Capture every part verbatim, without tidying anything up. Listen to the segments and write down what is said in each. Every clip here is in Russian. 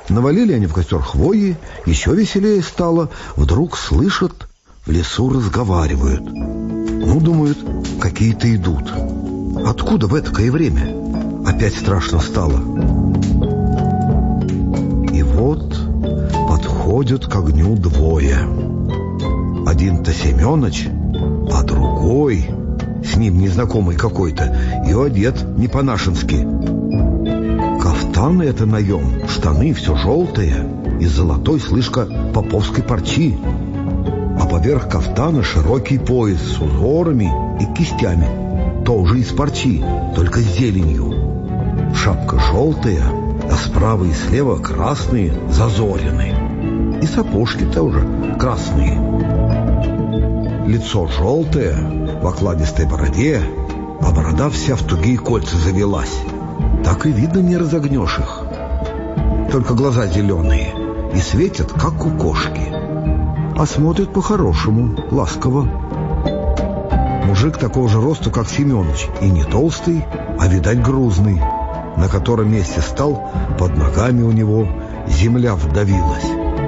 Навалили они в костер хвои, еще веселее стало. Вдруг слышат, в лесу разговаривают. Ну, думают, какие-то идут. Откуда в этакое время? Опять страшно стало. И вот подходят к огню двое. Один-то Семёныч, а другой, с ним незнакомый какой-то, и одет не по-нашенски. Кафтаны это наем, штаны все желтые, из золотой, слышка, поповской парчи. А поверх кафтана широкий пояс с узорами и кистями, тоже из парчи, только с зеленью. Шапка желтая, а справа и слева красные зазорены. И сапожки тоже красные. Лицо желтое, в окладистой бороде, а борода вся в тугие кольца завелась. Так и видно, не разогнешь их. Только глаза зеленые и светят, как у кошки. А смотрят по-хорошему, ласково. Мужик такого же роста, как Семёныч, и не толстый, а, видать, грузный, на котором месте стал, под ногами у него земля вдавилась.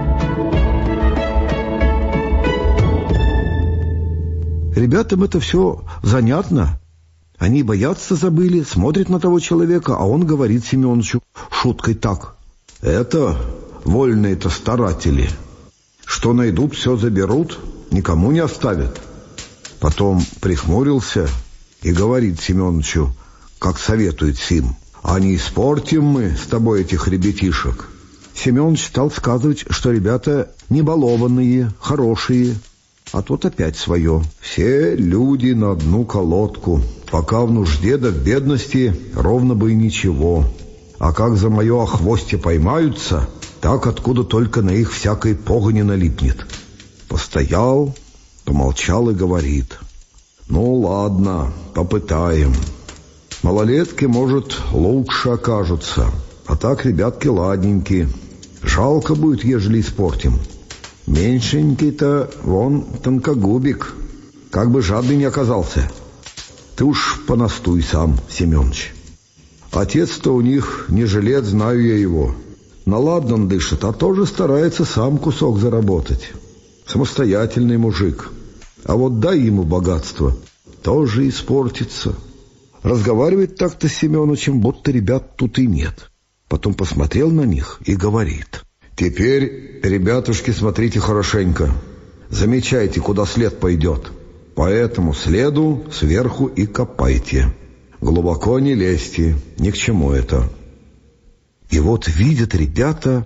Ребятам это все занятно. Они бояться забыли, смотрят на того человека, а он говорит Семёнычу шуткой так: «Это вольные-то старатели. Что найдут, все заберут, никому не оставят». Потом прихмурился и говорит Семёнычу, как советует Сим: «А не испортим мы с тобой этих ребятишек». Семёныч стал сказывать, что ребята не балованные, хорошие. А тот опять свое: «Все люди на одну колодку. Пока в нужде да в бедности, ровно бы и ничего. А как за мое охвостье поймаются, так откуда только на их всякой погони налипнет». Постоял, помолчал и говорит: «Ну ладно, попытаем. Малолетки, может, лучше окажутся, а так ребятки ладненькие. Жалко будет, ежели испортим. Меньшенький-то вон тонкогубик, как бы жадный не оказался. Ты уж понастуй сам, Семёныч. Отец-то у них не жилец, знаю я его. Наладно он дышит, а тоже старается сам кусок заработать. Самостоятельный мужик. А вот дай ему богатство, тоже испортится». Разговаривает так-то с Семёнычем, будто ребят тут и нет. Потом посмотрел на них и говорит: «Теперь, ребятушки, смотрите хорошенько. Замечайте, куда след пойдет. По этому следу сверху и копайте. Глубоко не лезьте, ни к чему это». И вот видят ребята,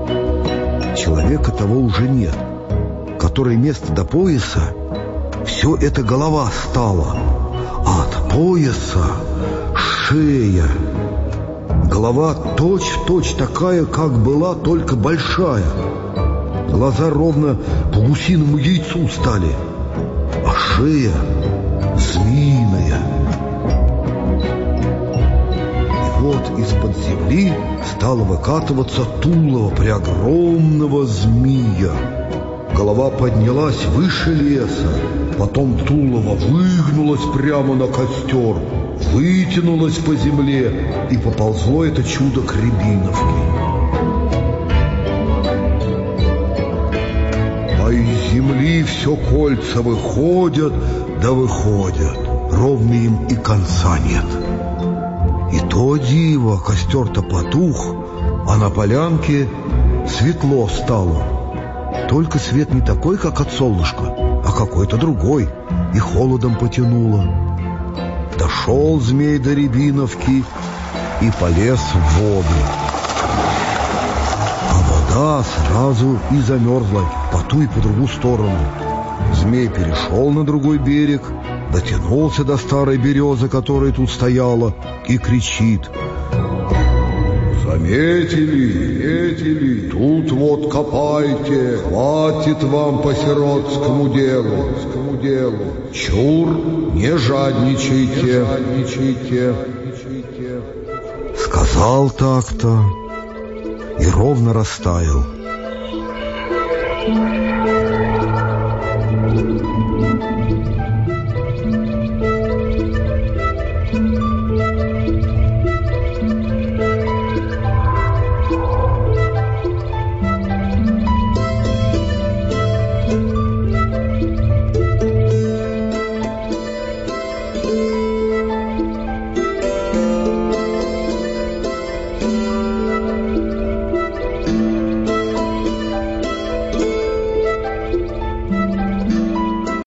человека того уже нет, который вместо до пояса все это голова стала, а от пояса шея. Голова точь-в-точь такая, как была, только большая. Глаза ровно по гусиному яйцу стали, а шея змеиная. И вот из-под земли стало выкатываться тулово преогромного змея. Голова поднялась выше леса, потом тулово выгнулось прямо на костер, вытянулось по земле, и поползло это чудо к Рябиновке. А из земли все кольца выходят, да выходят, ровно им и конца нет. И то диво, костер-то потух, а на полянке светло стало. Только свет не такой, как от солнышка, а какой-то другой, и холодом потянуло. Дошел змей до Рябиновки и полез в воду. А вода сразу и замерзла по ту и по другую сторону. Змей перешел на другой берег, дотянулся до старой березы, которая тут стояла, и кричит: «Заметили, заметили, тут вот копайте, хватит вам по сиротскому делу, делу. Чур, не жадничайте, не жадничайте». Сказал так-то и ровно растаял.